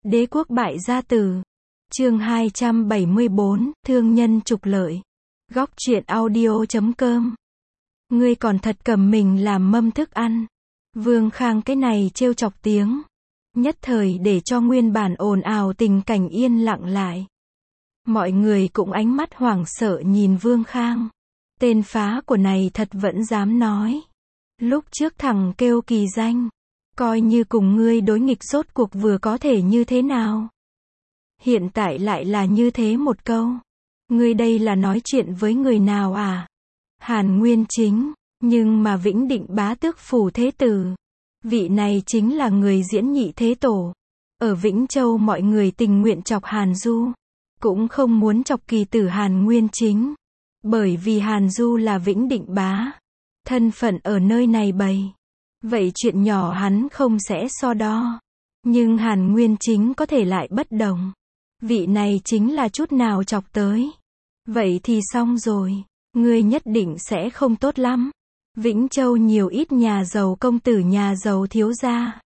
Đế quốc bại gia tử. Chương 274, thương nhân trục lợi. Góc truyện audio.com. Ngươi còn thật cầm mình làm mâm thức ăn. Vương Khang cái này trêu chọc tiếng, nhất thời để cho nguyên bản ồn ào tình cảnh yên lặng lại. Mọi người cũng ánh mắt hoảng sợ nhìn Vương Khang. Tên phá của này thật vẫn dám nói. Lúc trước thằng kêu kỳ danh, coi như cùng ngươi đối nghịch rốt cuộc vừa có thể như thế nào. Hiện tại lại là như thế một câu. Ngươi đây là nói chuyện với người nào à? Hàn Nguyên Chính, nhưng mà Vĩnh Định bá tước phủ thế tử. Vị này chính là người diễn nhị thế tổ. Ở Vĩnh Châu mọi người tình nguyện chọc Hàn Du, cũng không muốn chọc kỳ tử Hàn Nguyên Chính. Bởi vì Hàn Du là Vĩnh Định bá, thân phận ở nơi này bày. Vậy chuyện nhỏ hắn không sẽ so đo. Nhưng Hàn Nguyên Chính có thể lại bất đồng. Vị này chính là chút nào chọc tới. Vậy thì xong rồi. Ngươi nhất định sẽ không tốt lắm. Vĩnh Châu nhiều ít nhà giàu công tử nhà giàu thiếu gia.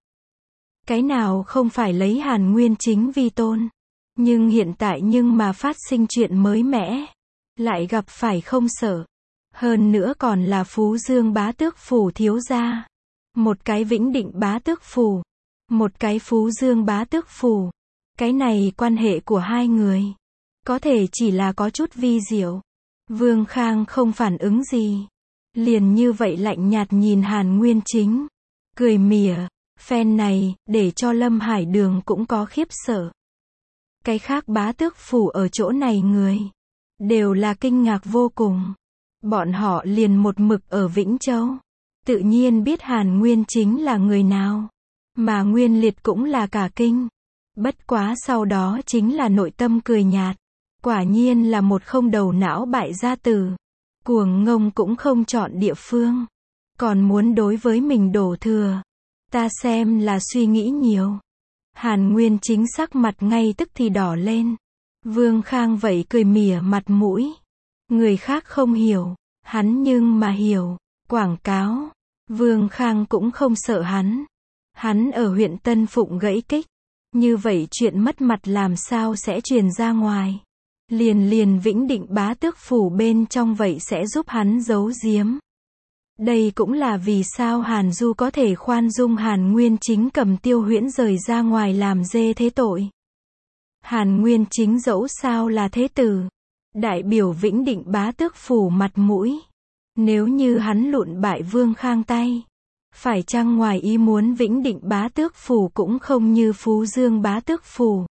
Cái nào không phải lấy Hàn Nguyên Chính vi tôn. Nhưng hiện tại mà phát sinh chuyện mới mẻ. Lại gặp phải không sợ. Hơn nữa còn là Phú Dương bá tước phủ thiếu gia. Một cái Vĩnh Định bá tước phủ. Một cái Phú Dương bá tước phủ. Cái này quan hệ của hai người. Có thể chỉ là có chút vi diệu. Vương Khang không phản ứng gì. Liền như vậy lạnh nhạt nhìn Hàn Nguyên Chính. Cười mỉa. Phen này, để cho Lâm Hải Đường cũng có khiếp sợ. Cái khác bá tước phủ ở chỗ này người. Đều là kinh ngạc vô cùng. Bọn họ liền một mực ở Vĩnh Châu. Tự nhiên biết Hàn Nguyên Chính là người nào. Mà Nguyên Liệt cũng là cả kinh. Bất quá sau đó chính là nội tâm cười nhạt. Quả nhiên là một không đầu não bại gia tử. Cuồng ngông cũng không chọn địa phương. Còn muốn đối với mình đổ thừa. Ta xem là suy nghĩ nhiều. Hàn Nguyên Chính sắc mặt ngay tức thì đỏ lên. Vương Khang vậy cười mỉa mặt mũi. Người khác không hiểu. Hắn nhưng mà hiểu. Quảng cáo. Vương Khang cũng không sợ hắn. Hắn ở huyện Tân Phụng gãy kích. Như vậy chuyện mất mặt làm sao sẽ truyền ra ngoài. Liền Vĩnh Định bá tước phủ bên trong vậy sẽ giúp hắn giấu giếm. Đây cũng là vì sao Hàn Du có thể khoan dung Hàn Nguyên Chính cầm Tiêu Huyễn rời ra ngoài làm dê thế tội. Hàn Nguyên Chính dẫu sao là thế tử, đại biểu Vĩnh Định bá tước phủ mặt mũi. Nếu như hắn lụn bại Vương Khang tay, phải chăng ngoài ý muốn Vĩnh Định bá tước phủ cũng không như Phú Dương bá tước phủ.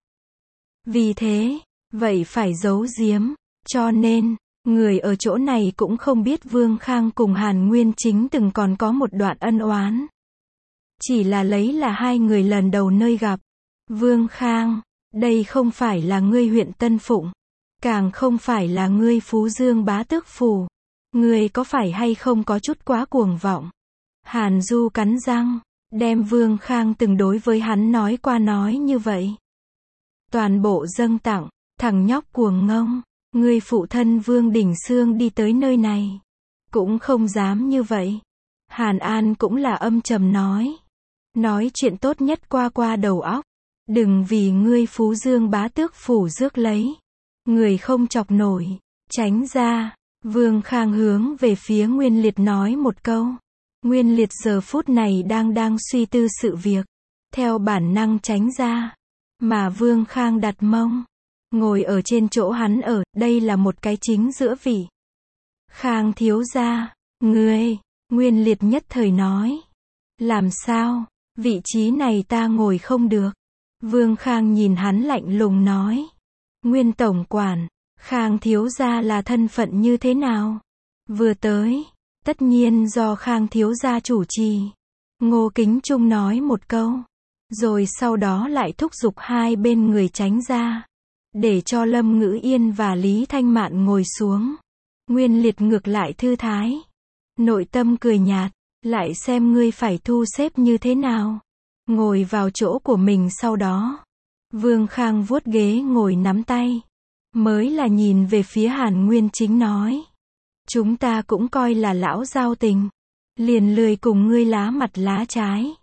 Vì thế, vậy phải giấu giếm, cho nên, người ở chỗ này cũng không biết Vương Khang cùng Hàn Nguyên Chính từng còn có một đoạn ân oán. Chỉ là lấy là hai người lần đầu nơi gặp. Vương Khang, đây không phải là ngươi huyện Tân Phụng, càng không phải là ngươi Phú Dương bá tước phủ. Ngươi có phải hay không có chút quá cuồng vọng. Hàn Du cắn răng, đem Vương Khang từng đối với hắn nói qua nói như vậy. Toàn bộ dâng tặng, thằng nhóc cuồng ngông, ngươi phụ thân Vương Đình Xương đi tới nơi này. Cũng không dám như vậy. Hàn An cũng là âm trầm nói. Nói chuyện tốt nhất qua đầu óc. Đừng vì ngươi Phú Dương bá tước phủ rước lấy. Người không chọc nổi, tránh ra. Vương Khang hướng về phía Nguyên Liệt nói một câu. Nguyên Liệt giờ phút này đang suy tư sự việc. Theo bản năng tránh ra. Mà Vương Khang đặt mông. Ngồi ở trên chỗ hắn ở, đây là một cái chính giữa vị. Khang thiếu gia, ngươi, Nguyên Liệt nhất thời nói. Làm sao, vị trí này ta ngồi không được. Vương Khang nhìn hắn lạnh lùng nói. Nguyên tổng quản, Khang thiếu gia là thân phận như thế nào? Vừa tới, tất nhiên do Khang thiếu gia chủ trì. Ngô Kính Trung nói một câu. Rồi sau đó lại thúc giục hai bên người tránh ra. Để cho Lâm Ngữ Yên và Lý Thanh Mạn ngồi xuống. Nguyên Liệt ngược lại thư thái. Nội tâm cười nhạt. Lại xem ngươi phải thu xếp như thế nào. Ngồi vào chỗ của mình sau đó. Vương Khang vuốt ghế ngồi nắm tay. Mới là nhìn về phía Hàn Nguyên Chính nói. Chúng ta cũng coi là lão giao tình. Liền lười cùng ngươi lá mặt lá trái.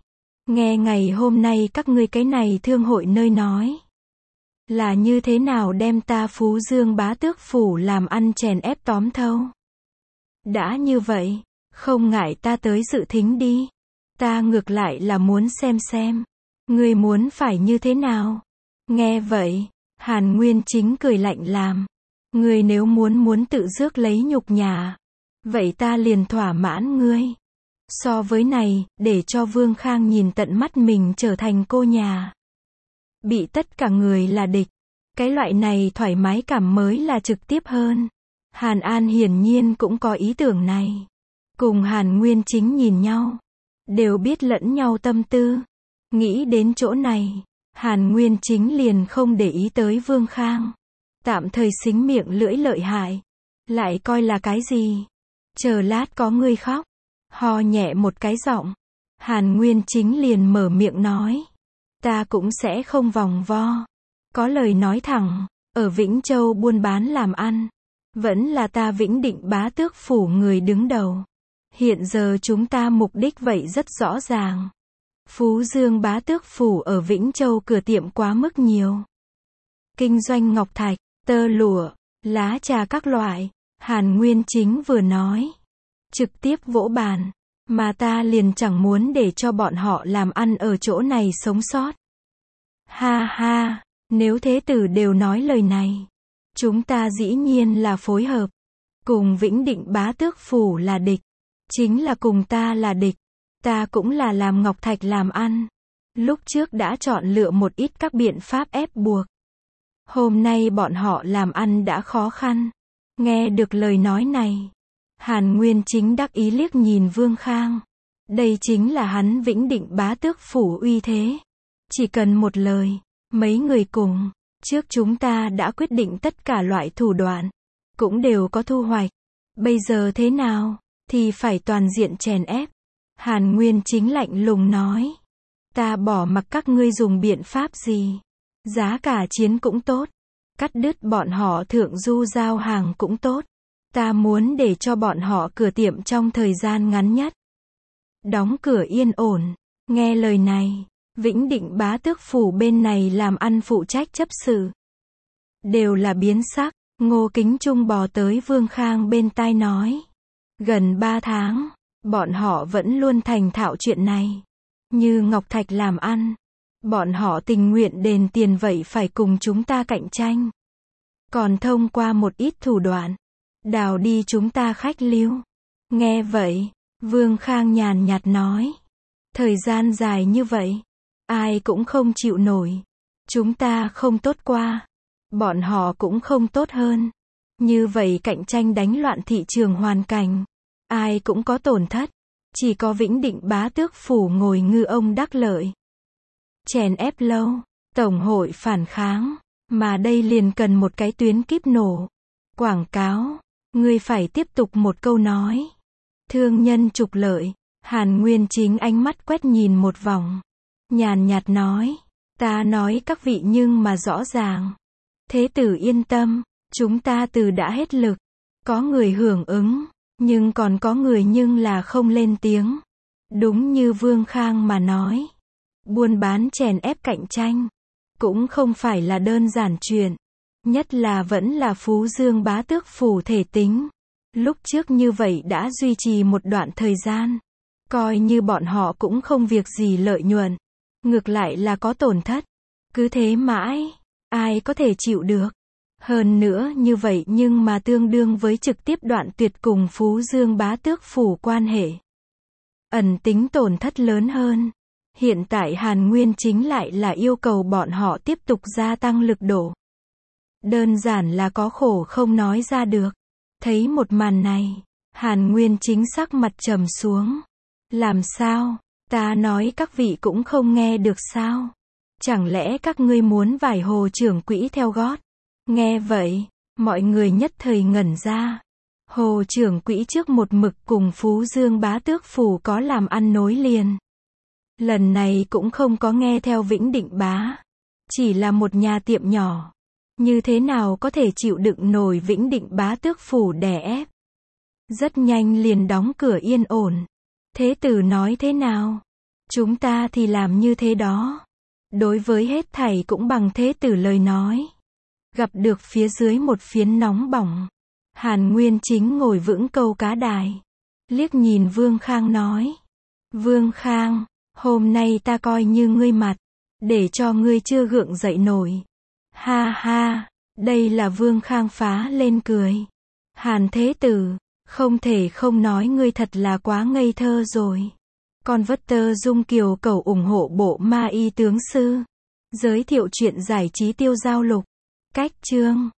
Nghe ngày hôm nay các ngươi cái này thương hội nơi nói. Là như thế nào đem ta Phú Dương Bá Tước Phủ làm ăn chèn ép tóm thâu. Đã như vậy, không ngại ta tới dự thính đi. Ta ngược lại là muốn xem. Ngươi muốn phải như thế nào? Nghe vậy, Hàn Nguyên Chính cười lạnh làm. Ngươi nếu muốn tự rước lấy nhục nhã, vậy ta liền thỏa mãn ngươi. So với này, để cho Vương Khang nhìn tận mắt mình trở thành cô nhà. Bị tất cả người là địch. Cái loại này thoải mái cảm mới là trực tiếp hơn. Hàn An hiển nhiên cũng có ý tưởng này. Cùng Hàn Nguyên Chính nhìn nhau. Đều biết lẫn nhau tâm tư. Nghĩ đến chỗ này, Hàn Nguyên Chính liền không để ý tới Vương Khang. Tạm thời xính miệng lưỡi lợi hại. Lại coi là cái gì? Chờ lát có người khóc. Ho nhẹ một cái giọng. Hàn Nguyên Chính liền mở miệng nói. Ta cũng sẽ không vòng vo. Có lời nói thẳng. Ở Vĩnh Châu buôn bán làm ăn. Vẫn là ta Vĩnh Định Bá Tước Phủ người đứng đầu. Hiện giờ chúng ta mục đích vậy rất rõ ràng. Phú Dương Bá Tước Phủ ở Vĩnh Châu cửa tiệm quá mức nhiều. Kinh doanh ngọc thạch, tơ lụa, lá trà các loại. Hàn Nguyên Chính vừa nói. Trực tiếp vỗ bàn. Mà ta liền chẳng muốn để cho bọn họ làm ăn ở chỗ này sống sót. Ha ha, nếu thế tử đều nói lời này. Chúng ta dĩ nhiên là phối hợp. Cùng Vĩnh Định Bá Tước Phủ là địch. Chính là cùng ta là địch. Ta cũng là làm ngọc thạch làm ăn. Lúc trước đã chọn lựa một ít các biện pháp ép buộc. Hôm nay bọn họ làm ăn đã khó khăn. Nghe được lời nói này. Hàn Nguyên Chính đắc ý liếc nhìn Vương Khang. Đây chính là hắn Vĩnh Định Bá Tước Phủ uy thế. Chỉ cần một lời, mấy người cùng. Trước chúng ta đã quyết định tất cả loại thủ đoạn. Cũng đều có thu hoạch. Bây giờ thế nào? Thì phải toàn diện chèn ép. Hàn Nguyên Chính lạnh lùng nói. Ta bỏ mặc các ngươi dùng biện pháp gì. Giá cả chiến cũng tốt. Cắt đứt bọn họ thượng du giao hàng cũng tốt. Ta muốn để cho bọn họ cửa tiệm trong thời gian ngắn nhất. Đóng cửa yên ổn. Nghe lời này, Vĩnh Định Bá Tước Phủ bên này làm ăn phụ trách chấp sự. Đều là biến sắc. Ngô Kính Trung bò tới Vương Khang bên tai nói. Gần 3 tháng, bọn họ vẫn luôn thành thạo chuyện này. Như ngọc thạch làm ăn. Bọn họ tình nguyện đền tiền vậy phải cùng chúng ta cạnh tranh. Còn thông qua một ít thủ đoạn. Đào đi chúng ta khách lưu. Nghe vậy, Vương Khang nhàn nhạt nói. Thời gian dài như vậy, ai cũng không chịu nổi. Chúng ta không tốt qua. Bọn họ cũng không tốt hơn. Như vậy cạnh tranh đánh loạn thị trường hoàn cảnh. Ai cũng có tổn thất. Chỉ có Vĩnh Định Bá Tước Phủ ngồi ngư ông đắc lợi. Chèn ép lâu, Tổng hội phản kháng. Mà đây liền cần một cái tuyến kíp nổ. Quảng cáo. Ngươi phải tiếp tục một câu nói. Thương nhân trục lợi. Hàn Nguyên Chính ánh mắt quét nhìn một vòng. Nhàn nhạt nói. Ta nói các vị nhưng mà rõ ràng. Thế tử yên tâm. Chúng ta từ đã hết lực. Có người hưởng ứng. Nhưng còn có người nhưng là không lên tiếng. Đúng như Vương Khang mà nói. Buôn bán chèn ép cạnh tranh. Cũng không phải là đơn giản chuyện. Nhất là vẫn là Phú Dương Bá Tước Phủ thể tính. Lúc trước như vậy đã duy trì một đoạn thời gian. Coi như bọn họ cũng không việc gì lợi nhuận. Ngược lại là có tổn thất. Cứ thế mãi. Ai có thể chịu được. Hơn nữa như vậy nhưng mà tương đương với trực tiếp đoạn tuyệt cùng Phú Dương Bá Tước Phủ quan hệ. Ẩn tính tổn thất lớn hơn. Hiện tại Hàn Nguyên Chính lại là yêu cầu bọn họ tiếp tục gia tăng lực độ. Đơn giản là có khổ không nói ra được. Thấy một màn này, Hàn Nguyên Chính sắc mặt trầm xuống. Làm sao? Ta nói các vị cũng không nghe được sao? Chẳng lẽ các ngươi muốn vải Hồ trưởng quỹ theo gót? Nghe vậy, mọi người nhất thời ngẩn ra. Hồ trưởng quỹ trước một mực cùng Phú Dương Bá Tước Phủ có làm ăn nối liền. Lần này cũng không có nghe theo Vĩnh Định Bá. Chỉ là một nhà tiệm nhỏ. Như thế nào có thể chịu đựng nổi Vĩnh Định Bá Tước Phủ đè ép. Rất nhanh liền đóng cửa yên ổn. Thế tử nói thế nào? Chúng ta thì làm như thế đó. Đối với hết thảy cũng bằng thế tử lời nói. Gặp được phía dưới một phiến nóng bỏng. Hàn Nguyên Chính ngồi vững câu cá đài. Liếc nhìn Vương Khang nói. Vương Khang, hôm nay ta coi như ngươi mặt. Để cho ngươi chưa gượng dậy nổi. Ha ha, đây là Vương Khang phá lên cười. Hàn Thế Tử, không thể không nói ngươi thật là quá ngây thơ rồi. Con vất tơ Dung Kiều cầu ủng hộ bộ Ma Y tướng sư. Giới thiệu chuyện giải trí tiêu giao lục. Cách chương